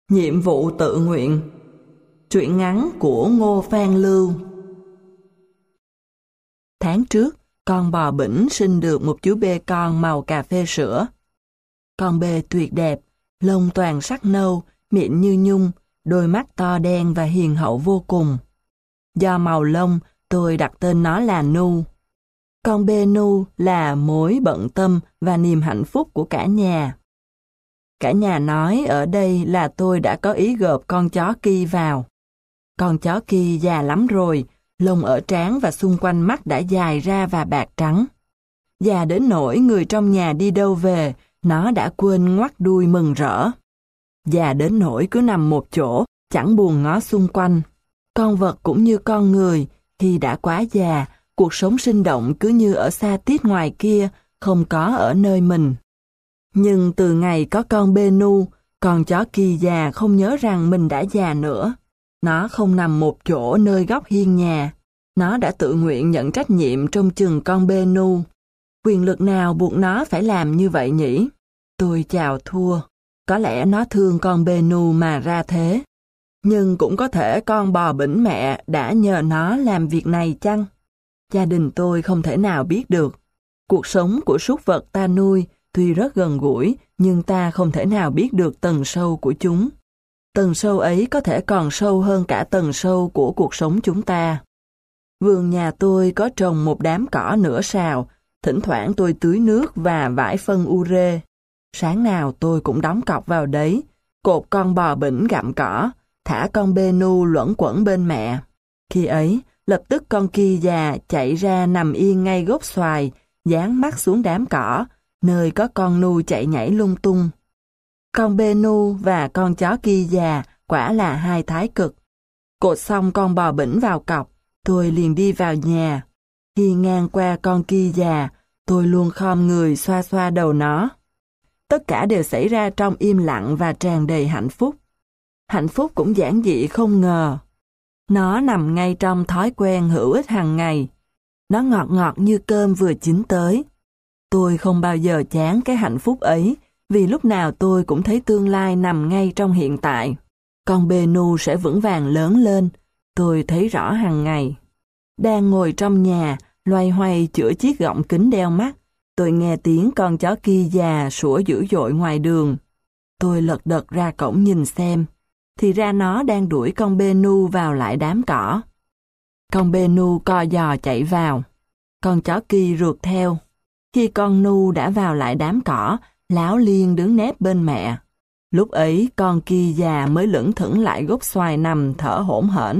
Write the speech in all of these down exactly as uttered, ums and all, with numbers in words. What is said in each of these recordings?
Nhiệm vụ tự nguyện. Truyện ngắn của Ngô Phan Lưu. Tháng trước, con bò bỉnh sinh được một chú bê con màu cà phê sữa. Con bê tuyệt đẹp, lông toàn sắc nâu, miệng như nhung, đôi mắt to đen và hiền hậu vô cùng. Do màu lông, tôi đặt tên nó là Nu. Con bê Nu là mối bận tâm và niềm hạnh phúc của cả nhà. Cả nhà nói ở đây là tôi đã có ý gộp con chó Ki vào. Con chó Ki già lắm rồi, lông ở trán và xung quanh mắt đã dài ra và bạc trắng. Già đến nỗi người trong nhà đi đâu về, nó đã quên ngoắt đuôi mừng rỡ. Già đến nỗi cứ nằm một chỗ, chẳng buồn ngó xung quanh. Con vật cũng như con người, khi đã quá già, cuộc sống sinh động cứ như ở xa tít ngoài kia, không có ở nơi mình. Nhưng từ ngày có con bê Nu, con chó Ki già không nhớ rằng mình đã già nữa. Nó không nằm một chỗ nơi góc hiên nhà. Nó đã tự nguyện nhận trách nhiệm trông chừng con bê Nu. Quyền lực nào buộc nó phải làm như vậy nhỉ? Tôi chào thua. Có lẽ nó thương con bê Nu mà ra thế. Nhưng cũng có thể con bò bỉnh mẹ đã nhờ nó làm việc này chăng? Gia đình tôi không thể nào biết được. Cuộc sống của súc vật ta nuôi tuy rất gần gũi, nhưng ta không thể nào biết được tầng sâu của chúng. Tầng sâu ấy có thể còn sâu hơn cả tầng sâu của cuộc sống chúng ta. Vườn nhà tôi có trồng một đám cỏ nửa sào, thỉnh thoảng tôi tưới nước và vải phân ure. Sáng nào tôi cũng đóng cọc vào đấy, cột con bò bỉnh gặm cỏ, thả con bê Nu luẩn quẩn bên mẹ. Khi ấy, lập tức con Ki già chạy ra nằm yên ngay gốc xoài, dán mắt xuống đám cỏ, nơi có con Nu chạy nhảy lung tung. Con bê Nu và con chó Ki già quả là hai thái cực. Cột xong con bò bỉnh vào cọc, tôi liền đi vào nhà. Khi ngang qua con Ki già, tôi luôn khom người xoa xoa đầu nó. Tất cả đều xảy ra trong im lặng và tràn đầy hạnh phúc. Hạnh phúc cũng giản dị không ngờ. Nó nằm ngay trong thói quen hữu ích hàng ngày. Nó ngọt ngọt như cơm vừa chín tới. Tôi không bao giờ chán cái hạnh phúc ấy, vì lúc nào tôi cũng thấy tương lai nằm ngay trong hiện tại. Con bê Nu sẽ vững vàng lớn lên, tôi thấy rõ hàng ngày. Đang ngồi trong nhà, loay hoay chữa chiếc gọng kính đeo mắt, tôi nghe tiếng con chó Ki già sủa dữ dội ngoài đường. Tôi lật đật ra cổng nhìn xem, thì ra nó đang đuổi con bê Nu vào lại đám cỏ. Con bê Nu co giò chạy vào, con chó Ki rượt theo. Khi con Nu đã vào lại đám cỏ, láo liên đứng nép bên mẹ. Lúc ấy con Ki già mới lững thững lại gốc xoài nằm thở hổn hển.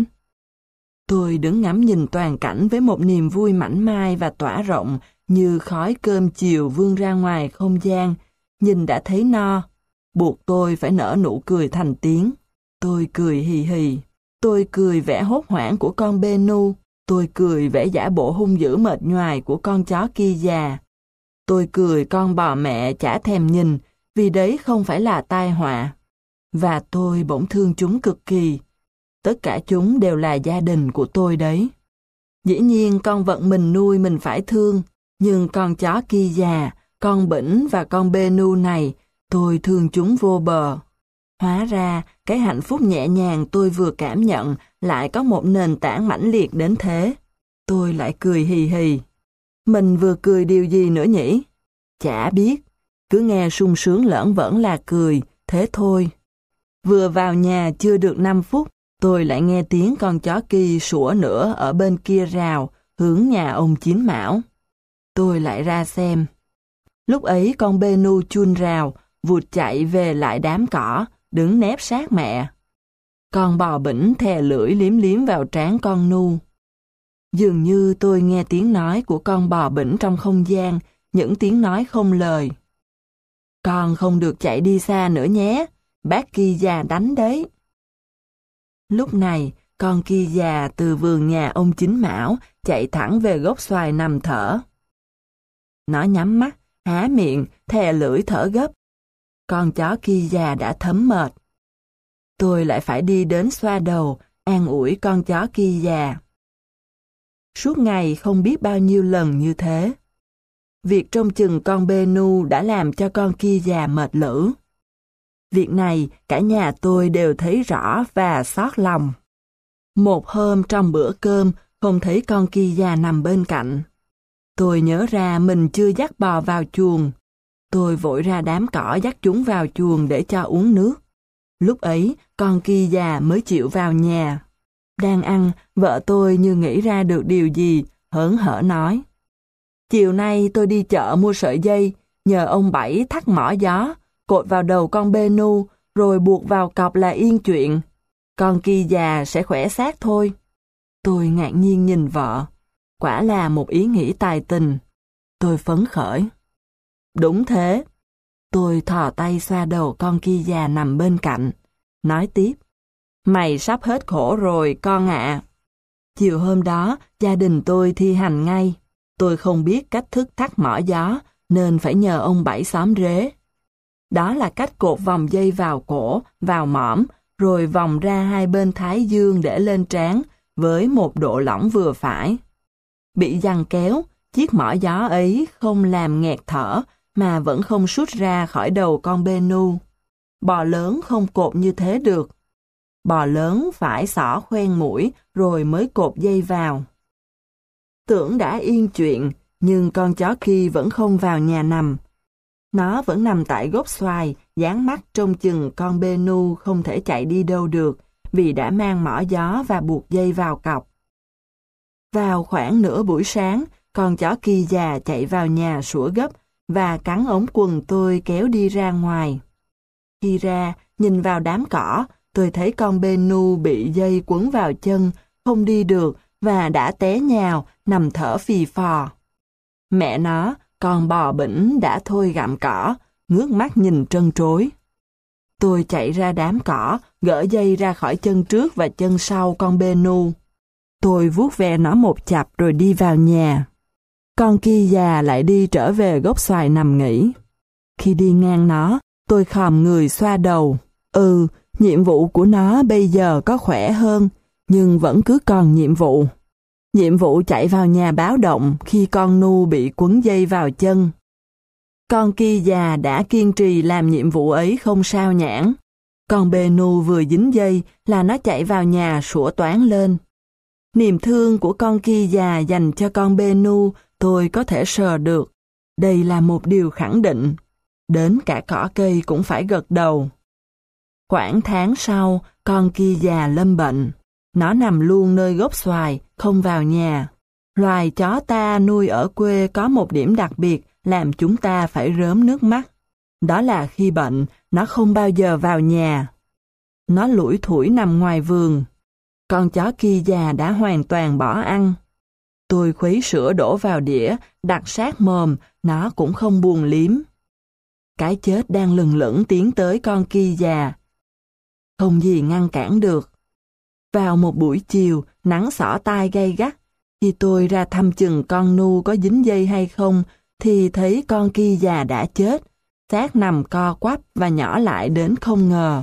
Tôi đứng ngắm nhìn toàn cảnh với một niềm vui mảnh mai và tỏa rộng như khói cơm chiều vươn ra ngoài không gian. Nhìn đã thấy no, buộc tôi phải nở nụ cười thành tiếng. Tôi cười hì hì. Tôi cười vẻ hốt hoảng của con bê Nu. Tôi cười vẻ giả bộ hung dữ mệt nhoài của con chó Ki già. Tôi cười con bò mẹ chả thèm nhìn, vì đấy không phải là tai họa. Và tôi bỗng thương chúng cực kỳ. Tất cả chúng đều là gia đình của tôi đấy. Dĩ nhiên con vật mình nuôi mình phải thương, nhưng con chó Ki già, con bỉnh và con bê Nu này, tôi thương chúng vô bờ. Hóa ra, cái hạnh phúc nhẹ nhàng tôi vừa cảm nhận lại có một nền tảng mãnh liệt đến thế. Tôi lại cười hì hì. Mình vừa cười điều gì nữa nhỉ? Chả biết, cứ nghe sung sướng lởn vởn là cười, thế thôi. Vừa vào nhà chưa được năm phút, tôi lại nghe tiếng con chó Ki sủa nữa ở bên kia rào, hướng nhà ông Chín Mão. Tôi lại ra xem. Lúc ấy con bê Nu chun rào, vụt chạy về lại đám cỏ, đứng nép sát mẹ. Con bò bỉnh thè lưỡi liếm liếm vào trán con Nu. Dường như tôi nghe tiếng nói của con bò bỉnh trong không gian, những tiếng nói không lời. Con không được chạy đi xa nữa nhé, bác Ki già đánh đấy. Lúc này, con Ki già từ vườn nhà ông Chín Mão chạy thẳng về gốc xoài nằm thở. Nó nhắm mắt, há miệng, thè lưỡi thở gấp. Con chó Ki già đã thấm mệt. Tôi lại phải đi đến xoa đầu, an ủi con chó Ki già. Suốt ngày không biết bao nhiêu lần như thế. Việc trông chừng con bê Nu đã làm cho con Ki già mệt lử. Việc này cả nhà tôi đều thấy rõ và xót lòng. Một hôm trong bữa cơm, không thấy con kia già nằm bên cạnh. Tôi nhớ ra mình chưa dắt bò vào chuồng. Tôi vội ra đám cỏ dắt chúng vào chuồng để cho uống nước. Lúc ấy, con kia già mới chịu vào nhà. Đang ăn, vợ tôi như nghĩ ra được điều gì, hớn hở nói. Chiều nay tôi đi chợ mua sợi dây, nhờ ông Bảy thắt mỏ gió, cột vào đầu con bê nu, rồi buộc vào cọc là yên chuyện. Con kia già sẽ khỏe xác thôi. Tôi ngạc nhiên nhìn vợ. Quả là một ý nghĩ tài tình. Tôi phấn khởi. Đúng thế. Tôi thò tay xoa đầu con kia già nằm bên cạnh. Nói tiếp. Mày sắp hết khổ rồi con ạ. Chiều hôm đó, gia đình tôi thi hành ngay. Tôi không biết cách thức thắt mỏ gió, nên phải nhờ ông Bảy xóm rế. Đó là cách cột vòng dây vào cổ, vào mõm, rồi vòng ra hai bên thái dương để lên trán, với một độ lỏng vừa phải. Bị giằng kéo, chiếc mỏ gió ấy không làm nghẹt thở, mà vẫn không sút ra khỏi đầu con bê nu. Bò lớn không cột như thế được. Bò lớn phải xỏ khoen mũi rồi mới cột dây vào. Tưởng đã yên chuyện, nhưng con chó kia vẫn không vào nhà nằm. Nó vẫn nằm tại gốc xoài, dán mắt trông chừng con bê nu không thể chạy đi đâu được, vì đã mang mỏ gió và buộc dây vào cọc. Vào khoảng nửa buổi sáng, con chó kia già chạy vào nhà sủa gấp và cắn ống quần tôi kéo đi ra ngoài. Khi ra, nhìn vào đám cỏ, tôi thấy con bê nu bị dây quấn vào chân, không đi được và đã té nhào, nằm thở phì phò. Mẹ nó, con bò bỉnh đã thôi gặm cỏ, ngước mắt nhìn trân trối. Tôi chạy ra đám cỏ, gỡ dây ra khỏi chân trước và chân sau con bê nu. Tôi vuốt ve nó một chập rồi đi vào nhà. Con kia già lại đi trở về gốc xoài nằm nghỉ. Khi đi ngang nó, tôi khom người xoa đầu. Ừ, nhiệm vụ của nó bây giờ có khỏe hơn, nhưng vẫn cứ còn nhiệm vụ. Nhiệm vụ chạy vào nhà báo động khi con nu bị quấn dây vào chân. Con kia già đã kiên trì làm nhiệm vụ ấy không sao nhãng. Con bê nu vừa dính dây là nó chạy vào nhà sủa toáng lên. Niềm thương của con kia già dành cho con bê nu tôi có thể sờ được. Đây là một điều khẳng định. Đến cả cỏ cây cũng phải gật đầu. Khoảng tháng sau, con kia già lâm bệnh. Nó nằm luôn nơi gốc xoài, không vào nhà. Loài chó ta nuôi ở quê có một điểm đặc biệt làm chúng ta phải rớm nước mắt. Đó là khi bệnh, nó không bao giờ vào nhà. Nó lủi thủi nằm ngoài vườn. Con chó kia già đã hoàn toàn bỏ ăn. Tôi khuấy sữa đổ vào đĩa, đặt sát mồm, nó cũng không buồn liếm. Cái chết đang lừng lững tiến tới con kia già. Không gì ngăn cản được. Vào một buổi chiều, nắng xỏ tai gay gắt. Khi tôi ra thăm chừng con nu có dính dây hay không, thì thấy con kia già đã chết. Xác nằm co quắp và nhỏ lại đến không ngờ.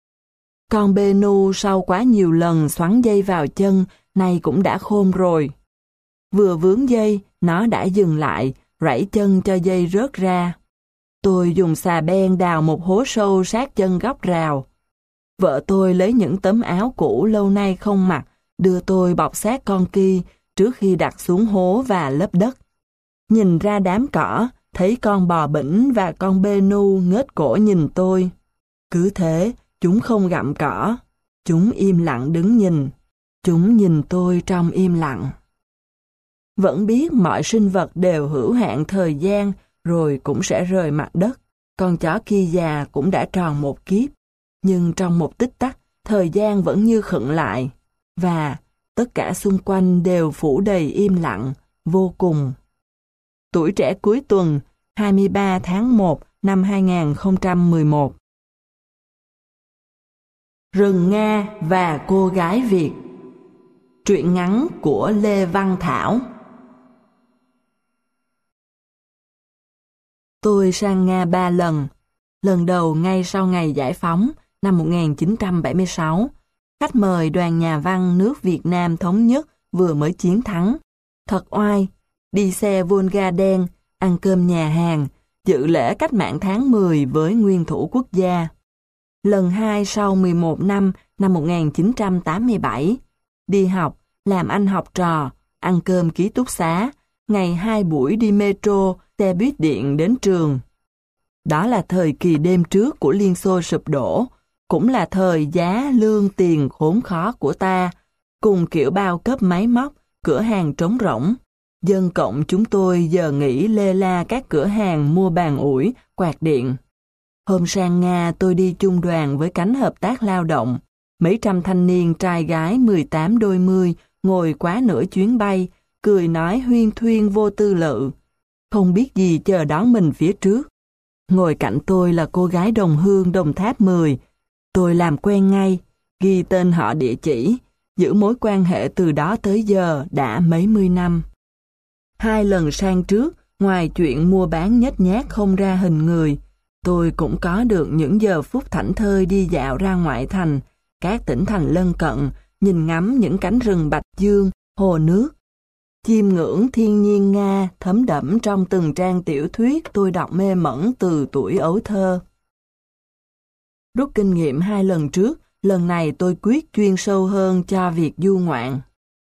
Con bê nu sau quá nhiều lần xoắn dây vào chân, nay cũng đã khôn rồi. Vừa vướng dây, nó đã dừng lại, rảy chân cho dây rớt ra. Tôi dùng xà beng đào một hố sâu sát chân góc rào. Vợ tôi lấy những tấm áo cũ lâu nay không mặc, đưa tôi bọc sát con kia trước khi đặt xuống hố và lấp đất. Nhìn ra đám cỏ, thấy con bò bỉnh và con bê nu ngết cổ nhìn tôi. Cứ thế, chúng không gặm cỏ. Chúng im lặng đứng nhìn. Chúng nhìn tôi trong im lặng. Vẫn biết mọi sinh vật đều hữu hạn thời gian rồi cũng sẽ rời mặt đất. Con chó kia già cũng đã tròn một kiếp. Nhưng trong một tích tắc, thời gian vẫn như khựng lại. Và tất cả xung quanh đều phủ đầy im lặng, vô cùng. Tuổi trẻ cuối tuần, hai mươi ba tháng một năm hai nghìn không trăm mười một. Rừng Nga và cô gái Việt. Truyện ngắn của Lê Văn Thảo. Tôi sang Nga ba lần. Lần đầu ngay sau ngày giải phóng, năm một nghìn chín trăm bảy mươi sáu, khách mời đoàn nhà văn nước Việt Nam Thống Nhất vừa mới chiến thắng. Thật oai, đi xe Volga đen, ăn cơm nhà hàng, dự lễ cách mạng tháng mười với nguyên thủ quốc gia. lần hai sau mười một năm, năm một nghìn chín trăm tám mươi bảy. Đi học, làm anh học trò, ăn cơm ký túc xá, ngày hai buổi đi metro, xe buýt điện đến trường. Đó là thời kỳ đêm trước của Liên Xô sụp đổ, cũng là thời giá lương tiền khốn khó của ta, cùng kiểu bao cấp máy móc, cửa hàng trống rỗng. Dân cộng chúng tôi giờ nghỉ lê la các cửa hàng mua bàn ủi, quạt điện. Hôm sang Nga tôi đi chung đoàn với cánh hợp tác lao động. Mấy trăm thanh niên trai gái mười tám đôi mươi ngồi quá nửa chuyến bay, cười nói huyên thuyên vô tư lự. Không biết gì chờ đón mình phía trước. Ngồi cạnh tôi là cô gái đồng hương Đồng Tháp mười. Tôi làm quen ngay, ghi tên họ địa chỉ, giữ mối quan hệ từ đó tới giờ đã mấy mươi năm. Hai lần sang trước, ngoài chuyện mua bán nhếch nhác không ra hình người, tôi cũng có được những giờ phút thảnh thơi đi dạo ra ngoại thành, các tỉnh thành lân cận, nhìn ngắm những cánh rừng bạch dương, hồ nước. Chiêm ngưỡng thiên nhiên Nga thấm đẫm trong từng trang tiểu thuyết tôi đọc mê mẩn từ tuổi ấu thơ. Rút kinh nghiệm hai lần trước, lần này tôi quyết chuyên sâu hơn cho việc du ngoạn.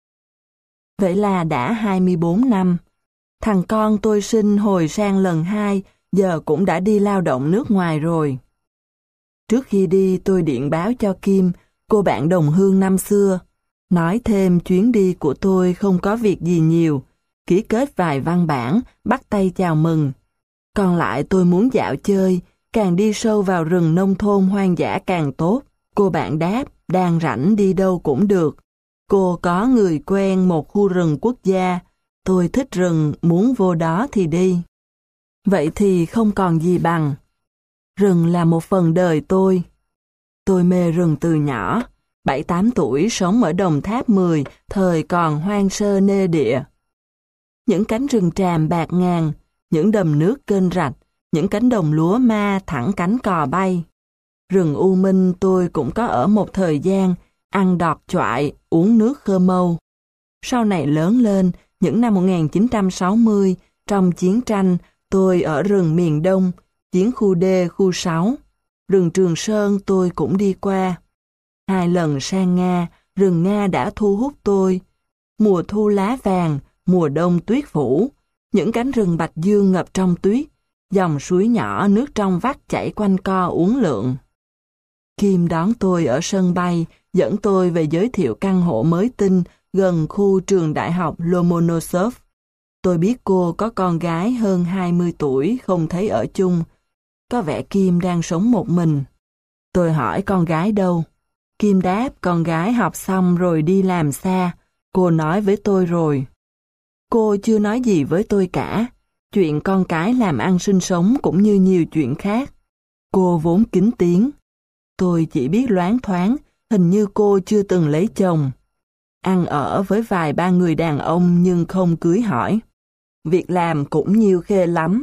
Vậy là đã hai mươi bốn năm. Thằng con tôi sinh hồi sang lần hai, giờ cũng đã đi lao động nước ngoài rồi. Trước khi đi tôi điện báo cho Kim, cô bạn đồng hương năm xưa, nói thêm chuyến đi của tôi không có việc gì nhiều, ký kết vài văn bản, bắt tay chào mừng. Còn lại tôi muốn dạo chơi, càng đi sâu vào rừng nông thôn hoang dã càng tốt. Cô bạn đáp, đang rảnh đi đâu cũng được. Cô có người quen một khu rừng quốc gia, tôi thích rừng, muốn vô đó thì đi. Vậy thì không còn gì bằng. Rừng là một phần đời tôi. Tôi mê rừng từ nhỏ, bảy tám tuổi sống ở Đồng Tháp mười, thời còn hoang sơ nê địa. Những cánh rừng tràm bạt ngàn, những đầm nước kênh rạch, những cánh đồng lúa ma thẳng cánh cò bay. Rừng U Minh tôi cũng có ở một thời gian, ăn đọt choại, uống nước khơ mâu. Sau này lớn lên, những năm một nghìn chín trăm sáu mươi, trong chiến tranh, tôi ở rừng miền Đông, chiến khu D, khu sáu. Rừng Trường Sơn tôi cũng đi qua. Hai lần sang Nga, rừng Nga đã thu hút tôi. Mùa thu lá vàng, mùa đông tuyết phủ, những cánh rừng bạch dương ngập trong tuyết, dòng suối nhỏ nước trong vắt chảy quanh co uốn lượn. Kim đón tôi ở sân bay, dẫn tôi về giới thiệu căn hộ mới tinh gần khu trường đại học Lomonosov. Tôi biết cô có con gái hơn hai mươi tuổi không thấy ở chung. Có vẻ Kim đang sống một mình. Tôi hỏi con gái đâu? Kim đáp con gái học xong rồi đi làm xa. Cô nói với tôi rồi. Cô chưa nói gì với tôi cả. Chuyện con cái làm ăn sinh sống cũng như nhiều chuyện khác. Cô vốn kín tiếng. Tôi chỉ biết loáng thoáng, hình như cô chưa từng lấy chồng. Ăn ở với vài ba người đàn ông nhưng không cưới hỏi. Việc làm cũng nhiều khê lắm.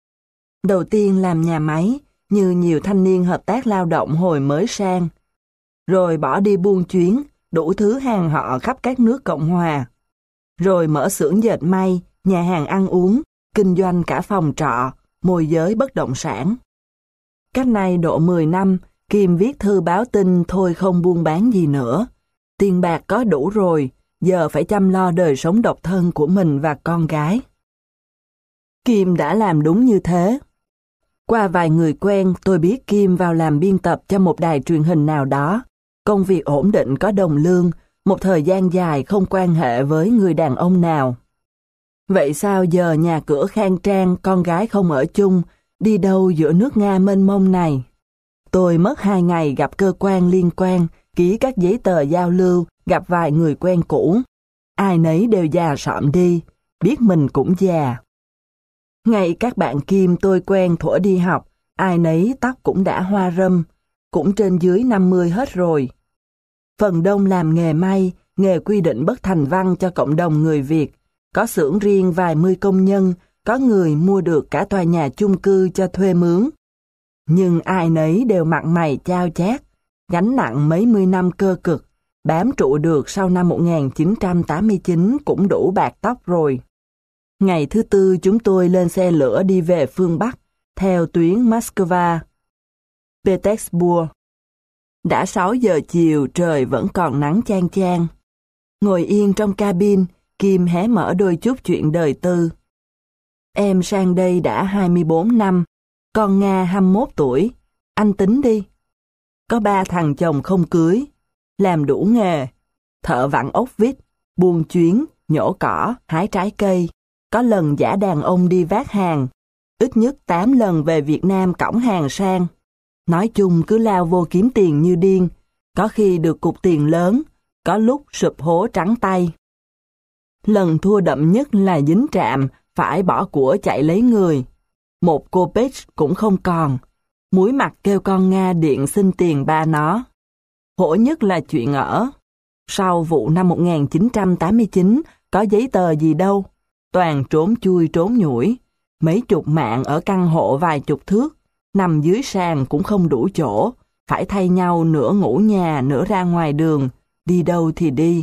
Đầu tiên làm nhà máy, như nhiều thanh niên hợp tác lao động hồi mới sang. Rồi bỏ đi buôn chuyến, đủ thứ hàng họ khắp các nước Cộng Hòa. Rồi mở xưởng dệt may, nhà hàng ăn uống, kinh doanh cả phòng trọ, môi giới bất động sản. Cách nay độ mười năm, Kim viết thư báo tin thôi không buôn bán gì nữa. Tiền bạc có đủ rồi, giờ phải chăm lo đời sống độc thân của mình và con gái. Kim đã làm đúng như thế. Qua vài người quen, tôi biết Kim vào làm biên tập cho một đài truyền hình nào đó. Công việc ổn định có đồng lương, một thời gian dài không quan hệ với người đàn ông nào. Vậy sao giờ nhà cửa khang trang, con gái không ở chung, đi đâu giữa nước Nga mênh mông này? Tôi mất hai ngày gặp cơ quan liên quan, ký các giấy tờ giao lưu, gặp vài người quen cũ. Ai nấy đều già sọm đi, biết mình cũng già. Ngay các bạn Kim tôi quen thuở đi học, ai nấy tóc cũng đã hoa râm, cũng trên dưới năm mươi hết rồi. Phần đông làm nghề may, nghề quy định bất thành văn cho cộng đồng người Việt, có xưởng riêng vài mươi công nhân, có người mua được cả tòa nhà chung cư cho thuê mướn. Nhưng ai nấy đều mặt mày chao chát, gánh nặng mấy mươi năm cơ cực, bám trụ được sau năm một nghìn chín trăm tám mươi chín cũng đủ bạc tóc rồi. Ngày thứ tư chúng tôi lên xe lửa đi về phương Bắc, theo tuyến Moscow, Petersburg. Đã sáu giờ chiều, trời vẫn còn nắng chang chang. Ngồi yên trong cabin, Kim hé mở đôi chút chuyện đời tư. Em sang đây đã hai mươi bốn năm, con Nga hai mươi mốt tuổi. Anh tính đi. Có ba thằng chồng không cưới, làm đủ nghề. Thợ vặn ốc vít, buôn chuyến, nhổ cỏ, hái trái cây. Có lần giả đàn ông đi vác hàng. Ít nhất tám lần về Việt Nam cõng hàng sang. Nói chung cứ lao vô kiếm tiền như điên. Có khi được cục tiền lớn, có lúc sụp hố trắng tay. Lần thua đậm nhất là dính trạm, phải bỏ của chạy lấy người. Một cô page cũng không còn. Muối mặt kêu con Nga điện xin tiền ba nó. Hổ nhất là chuyện ở. Sau vụ năm một nghìn chín trăm tám mươi chín, có giấy tờ gì đâu. Toàn trốn chui trốn nhủi. Mấy chục mạng ở căn hộ vài chục thước. Nằm dưới sàn cũng không đủ chỗ. Phải thay nhau nửa ngủ nhà nửa ra ngoài đường. Đi đâu thì đi.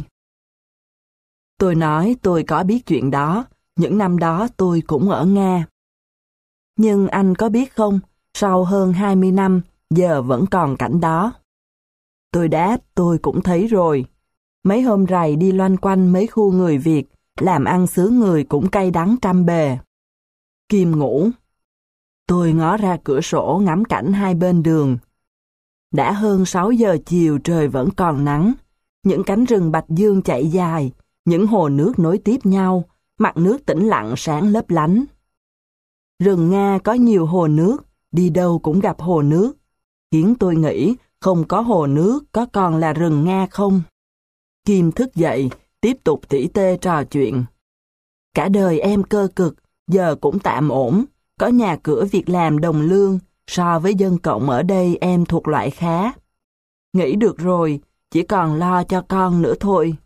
Tôi nói tôi có biết chuyện đó. Những năm đó tôi cũng ở Nga. Nhưng anh có biết không, sau hơn hai mươi năm, giờ vẫn còn cảnh đó. Tôi đáp tôi cũng thấy rồi. Mấy hôm rày đi loanh quanh mấy khu người Việt, làm ăn xứ người cũng cay đắng trăm bề. Kim ngủ. Tôi ngó ra cửa sổ ngắm cảnh hai bên đường. Đã hơn sáu giờ chiều trời vẫn còn nắng. Những cánh rừng bạch dương chạy dài, những hồ nước nối tiếp nhau, mặt nước tĩnh lặng sáng lấp lánh. Rừng Nga có nhiều hồ nước, đi đâu cũng gặp hồ nước. Khiến tôi nghĩ không có hồ nước có còn là rừng Nga không? Kim thức dậy, tiếp tục tỉ tê trò chuyện. Cả đời em cơ cực, giờ cũng tạm ổn, có nhà cửa việc làm đồng lương, so với dân cộng ở đây em thuộc loại khá. Nghĩ được rồi, chỉ còn lo cho con nữa thôi.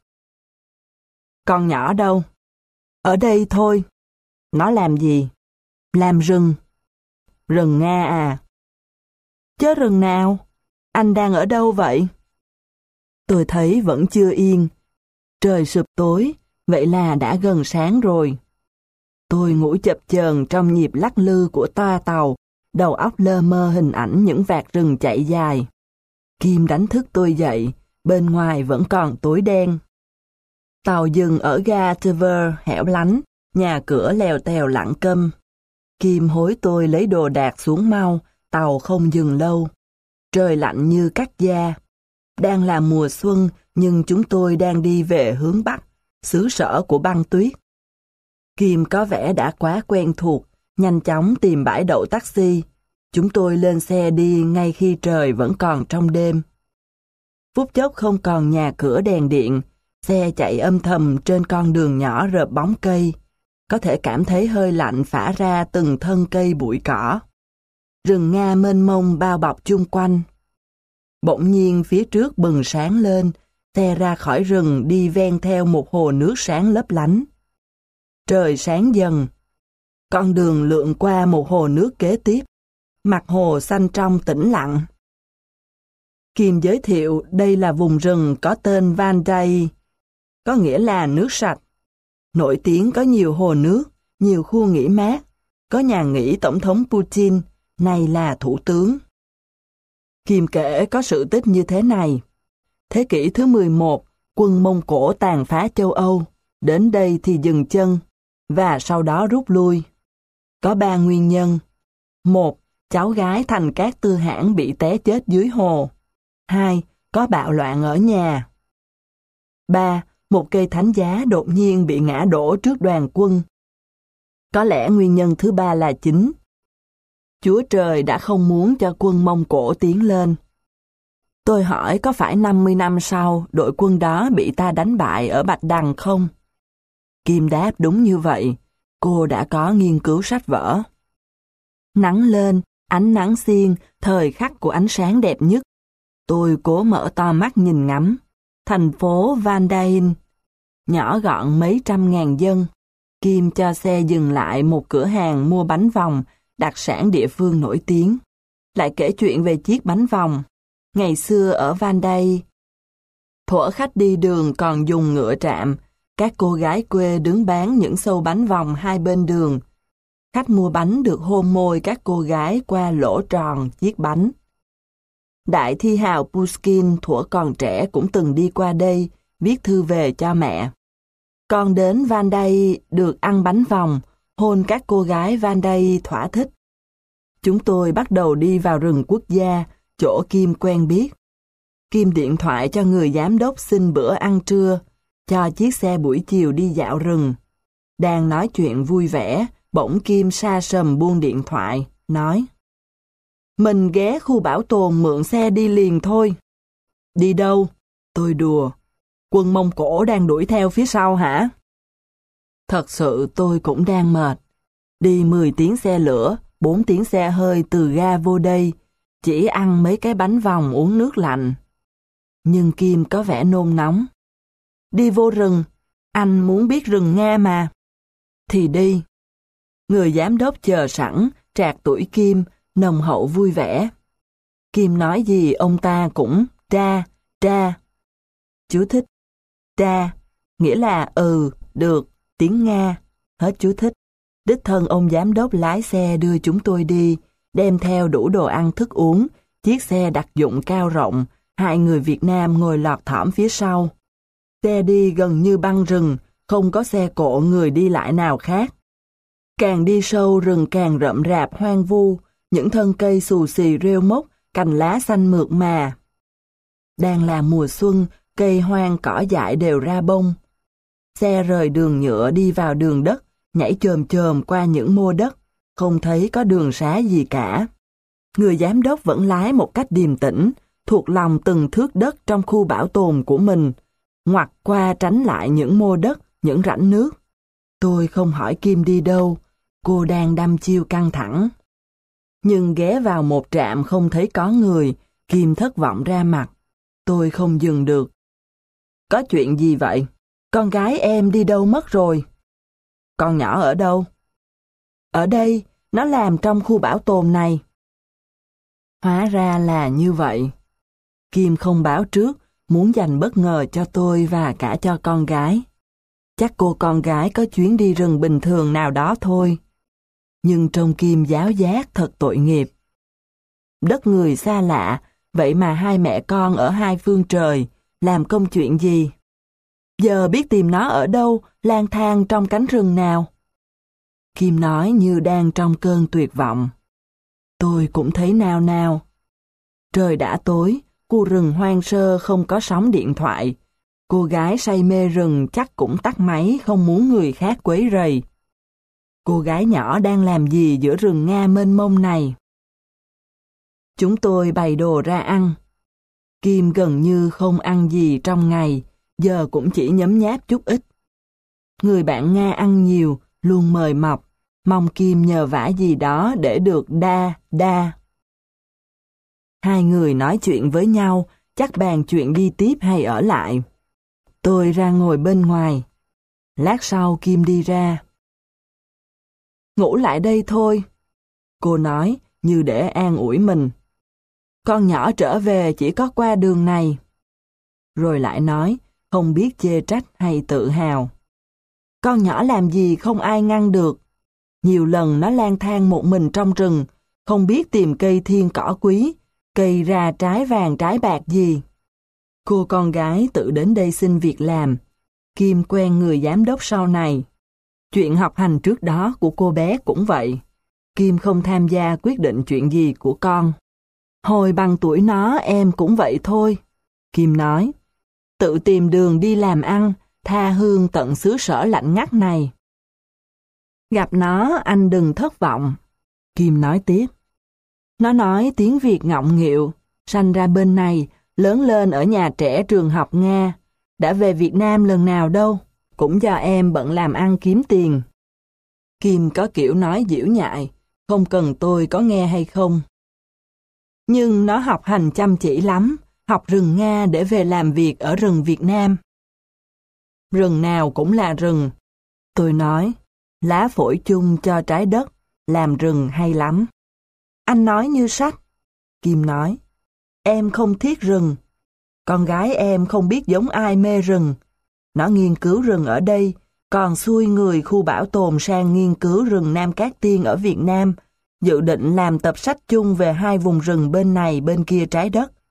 Con nhỏ đâu? Ở đây thôi. Nó làm gì? Làm rừng. Rừng Nga à? Chớ rừng nào? Anh đang ở đâu vậy? Tôi thấy vẫn chưa yên. Trời sụp tối, vậy là đã gần sáng rồi. Tôi ngủ chập chờn trong nhịp lắc lư của toa tàu, đầu óc lơ mơ hình ảnh những vạt rừng chạy dài. Kim đánh thức tôi dậy, bên ngoài vẫn còn tối đen. Tàu dừng ở ga Tver hẻo lánh, nhà cửa lèo tèo lặng câm. Kim hối tôi lấy đồ đạc xuống mau, tàu không dừng lâu. Trời lạnh như cắt da. Đang là mùa xuân, nhưng chúng tôi đang đi về hướng Bắc, xứ sở của băng tuyết. Kim có vẻ đã quá quen thuộc, nhanh chóng tìm bãi đậu taxi. Chúng tôi lên xe đi ngay khi trời vẫn còn trong đêm. Phút chốc không còn nhà cửa đèn điện, xe chạy âm thầm trên con đường nhỏ rợp bóng cây. Có thể cảm thấy hơi lạnh phả ra từng thân cây bụi cỏ. Rừng Nga mênh mông bao bọc chung quanh. Bỗng nhiên phía trước bừng sáng lên, xe ra khỏi rừng đi ven theo một hồ nước sáng lấp lánh. Trời sáng dần. Con đường lượn qua một hồ nước kế tiếp. Mặt hồ xanh trong tĩnh lặng. Kim giới thiệu đây là vùng rừng có tên Van Day, có nghĩa là nước sạch. Nổi tiếng có nhiều hồ nước, nhiều khu nghỉ mát, có nhà nghỉ Tổng thống Putin, nay là thủ tướng. Kim kể có sự tích như thế này. Thế kỷ thứ mười một, quân Mông Cổ tàn phá châu Âu, đến đây thì dừng chân, và sau đó rút lui. Có ba nguyên nhân. Một, cháu gái Thành Cát Tư Hãn bị té chết dưới hồ. Hai, có bạo loạn ở nhà. Ba, một cây thánh giá đột nhiên bị ngã đổ trước đoàn quân. Có lẽ nguyên nhân thứ ba là chính. Chúa Trời đã không muốn cho quân Mông Cổ tiến lên. Tôi hỏi có phải năm mươi năm sau đội quân đó bị ta đánh bại ở Bạch Đằng không? Kim đáp đúng như vậy, cô đã có nghiên cứu sách vở. Nắng lên, ánh nắng xiên, thời khắc của ánh sáng đẹp nhất. Tôi cố mở to mắt nhìn ngắm. Thành phố Van Dayn, nhỏ gọn mấy trăm ngàn dân. Kim cho xe dừng lại một cửa hàng mua bánh vòng, đặc sản địa phương nổi tiếng. Lại kể chuyện về chiếc bánh vòng. Ngày xưa ở Van Day, thuở khách đi đường còn dùng ngựa trạm, các cô gái quê đứng bán những xâu bánh vòng hai bên đường. Khách mua bánh được hôn môi các cô gái qua lỗ tròn chiếc bánh. Đại thi hào Pushkin thuở còn trẻ cũng từng đi qua đây, viết thư về cho mẹ. Con đến Vandai được ăn bánh vòng, hôn các cô gái Vandai thỏa thích. Chúng tôi bắt đầu đi vào rừng quốc gia, chỗ Kim quen biết. Kim điện thoại cho người giám đốc xin bữa ăn trưa, cho chiếc xe buổi chiều đi dạo rừng. Đang nói chuyện vui vẻ, bỗng Kim sa sầm buông điện thoại, nói: Mình ghé khu bảo tồn mượn xe đi liền thôi. Đi đâu? Tôi đùa. Quân Mông Cổ đang đuổi theo phía sau hả? Thật sự tôi cũng đang mệt. Đi mười tiếng xe lửa, bốn tiếng xe hơi từ ga vô đây, chỉ ăn mấy cái bánh vòng uống nước lạnh. Nhưng Kim có vẻ nôn nóng. Đi vô rừng, anh muốn biết rừng Nga mà. Thì đi. Người giám đốc chờ sẵn, trạc tuổi Kim, nồng hậu vui vẻ. Kim nói gì ông ta cũng tra, tra. Chú thích. Tra, nghĩa là ừ, được, tiếng Nga. Hết chú thích. Đích thân ông giám đốc lái xe đưa chúng tôi đi, đem theo đủ đồ ăn thức uống, chiếc xe đặc dụng cao rộng, hai người Việt Nam ngồi lọt thỏm phía sau. Xe đi gần như băng rừng, không có xe cộ người đi lại nào khác. Càng đi sâu rừng càng rậm rạp hoang vu, những thân cây xù xì rêu mốc, cành lá xanh mượt mà. Đang là mùa xuân, cây hoang cỏ dại đều ra bông. Xe rời đường nhựa đi vào đường đất, nhảy chồm chồm qua những mô đất, không thấy có đường xá gì cả. Người giám đốc vẫn lái một cách điềm tĩnh, thuộc lòng từng thước đất trong khu bảo tồn của mình, ngoặt qua tránh lại những mô đất, những rãnh nước. Tôi không hỏi Kim đi đâu, cô đang đăm chiêu căng thẳng. Nhưng ghé vào một trạm không thấy có người, Kim thất vọng ra mặt. Tôi không dừng được. Có chuyện gì vậy? Con gái em đi đâu mất rồi? Con nhỏ ở đâu? Ở đây, nó làm trong khu bảo tồn này. Hóa ra là như vậy. Kim không báo trước, muốn dành bất ngờ cho tôi và cả cho con gái. Chắc cô con gái có chuyến đi rừng bình thường nào đó thôi. Nhưng trông Kim giáo giác thật tội nghiệp. Đất người xa lạ, vậy mà hai mẹ con ở hai phương trời, làm công chuyện gì? Giờ biết tìm nó ở đâu, lang thang trong cánh rừng nào? Kim nói như đang trong cơn tuyệt vọng. Tôi cũng thấy nao nao. Trời đã tối, khu rừng hoang sơ không có sóng điện thoại. Cô gái say mê rừng chắc cũng tắt máy không muốn người khác quấy rầy. Cô gái nhỏ đang làm gì giữa rừng Nga mênh mông này? Chúng tôi bày đồ ra ăn. Kim gần như không ăn gì trong ngày, giờ cũng chỉ nhấm nháp chút ít. Người bạn Nga ăn nhiều, luôn mời mọc, mong Kim nhờ vả gì đó để được đa, đa. Hai người nói chuyện với nhau, chắc bàn chuyện đi tiếp hay ở lại. Tôi ra ngồi bên ngoài. Lát sau Kim đi ra. Ngủ lại đây thôi. Cô nói, như để an ủi mình. Con nhỏ trở về chỉ có qua đường này. Rồi lại nói, không biết chê trách hay tự hào. Con nhỏ làm gì không ai ngăn được. Nhiều lần nó lang thang một mình trong rừng, không biết tìm cây thiên cỏ quý, cây ra trái vàng trái bạc gì. Cô con gái tự đến đây xin việc làm. Kim quen người giám đốc sau này. Chuyện học hành trước đó của cô bé cũng vậy. Kim không tham gia quyết định chuyện gì của con. Hồi bằng tuổi nó em cũng vậy thôi. Kim nói. Tự tìm đường đi làm ăn, tha hương tận xứ sở lạnh ngắt này. Gặp nó anh đừng thất vọng. Kim nói tiếp. Nó nói tiếng Việt ngọng nghịu, sanh ra bên này, lớn lên ở nhà trẻ trường học Nga. Đã về Việt Nam lần nào đâu, cũng do em bận làm ăn kiếm tiền. Kim có kiểu nói giễu nhại, không cần tôi có nghe hay không. Nhưng nó học hành chăm chỉ lắm, học rừng Nga để về làm việc ở rừng Việt Nam. Rừng nào cũng là rừng. Tôi nói, lá phổi chung cho trái đất, làm rừng hay lắm. Anh nói như sách. Kim nói, em không thiết rừng. Con gái em không biết giống ai mê rừng. Nó nghiên cứu rừng ở đây, còn xui người khu bảo tồn sang nghiên cứu rừng Nam Cát Tiên ở Việt Nam, dự định làm tập sách chung về hai vùng rừng bên này bên kia trái đất.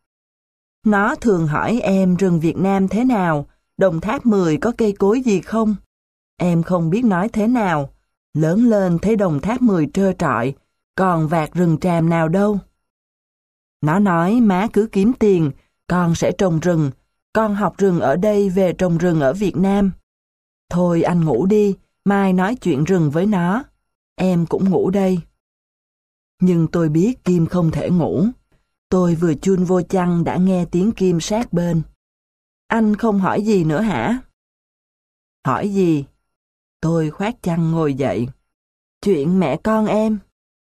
Nó thường hỏi em rừng Việt Nam thế nào, Đồng Tháp mười có cây cối gì không? Em không biết nói thế nào. Lớn lên thấy Đồng Tháp mười trơ trọi, còn vạt rừng tràm nào đâu. Nó nói má cứ kiếm tiền, con sẽ trồng rừng, con học rừng ở đây về trồng rừng ở Việt Nam. Thôi anh ngủ đi, mai nói chuyện rừng với nó. Em cũng ngủ đây. Nhưng tôi biết Kim không thể ngủ. Tôi vừa chun vô chăn đã nghe tiếng Kim sát bên. Anh không hỏi gì nữa hả? Hỏi gì? Tôi khoác chăn ngồi dậy. Chuyện mẹ con em.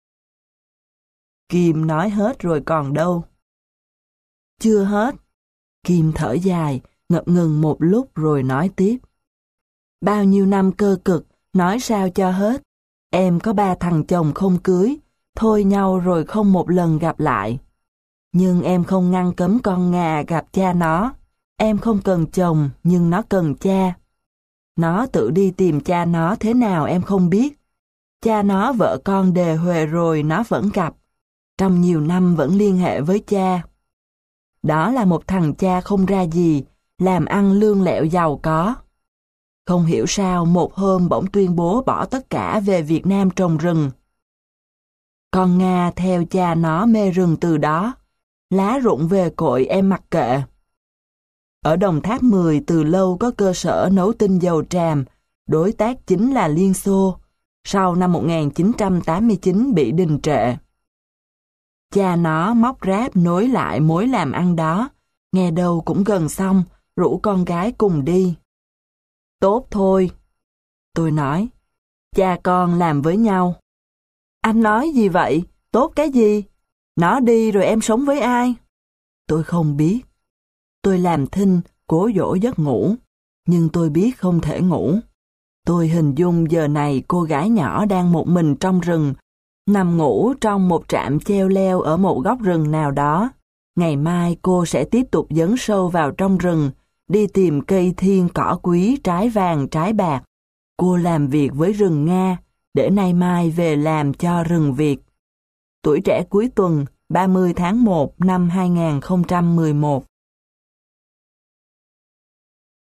Kim nói hết rồi còn đâu. Chưa hết. Kim thở dài, ngập ngừng một lúc rồi nói tiếp. Bao nhiêu năm cơ cực, nói sao cho hết. Em có ba thằng chồng không cưới, thôi nhau rồi không một lần gặp lại. Nhưng em không ngăn cấm con Nga gặp cha nó. Em không cần chồng, nhưng nó cần cha. Nó tự đi tìm cha nó thế nào em không biết. Cha nó vợ con đề huề rồi nó vẫn gặp. Trong nhiều năm vẫn liên hệ với cha. Đó là một thằng cha không ra gì, làm ăn lương lẹo giàu có. Không hiểu sao một hôm bỗng tuyên bố bỏ tất cả về Việt Nam trồng rừng. Con Nga theo cha nó mê rừng từ đó. Lá rụng về cội em mặc kệ. Ở Đồng Tháp mười từ lâu có cơ sở nấu tinh dầu tràm, đối tác chính là Liên Xô, sau năm một nghìn chín trăm tám mươi chín bị đình trệ. Cha nó móc ráp nối lại mối làm ăn đó, nghe đâu cũng gần xong, rủ con gái cùng đi. Tốt thôi. Tôi nói, cha con làm với nhau. Anh nói gì vậy? Tốt cái gì? Nó đi rồi em sống với ai? Tôi không biết. Tôi làm thinh, cố dỗ giấc ngủ, nhưng tôi biết không thể ngủ. Tôi hình dung giờ này cô gái nhỏ đang một mình trong rừng, nằm ngủ trong một trạm treo leo ở một góc rừng nào đó. Ngày mai cô sẽ tiếp tục dấn sâu vào trong rừng, đi tìm cây thiên cỏ quý trái vàng trái bạc. Cô làm việc với rừng Nga, để nay mai về làm cho rừng Việt. Tuổi trẻ cuối tuần, ba mươi tháng một năm hai nghìn không trăm mười một.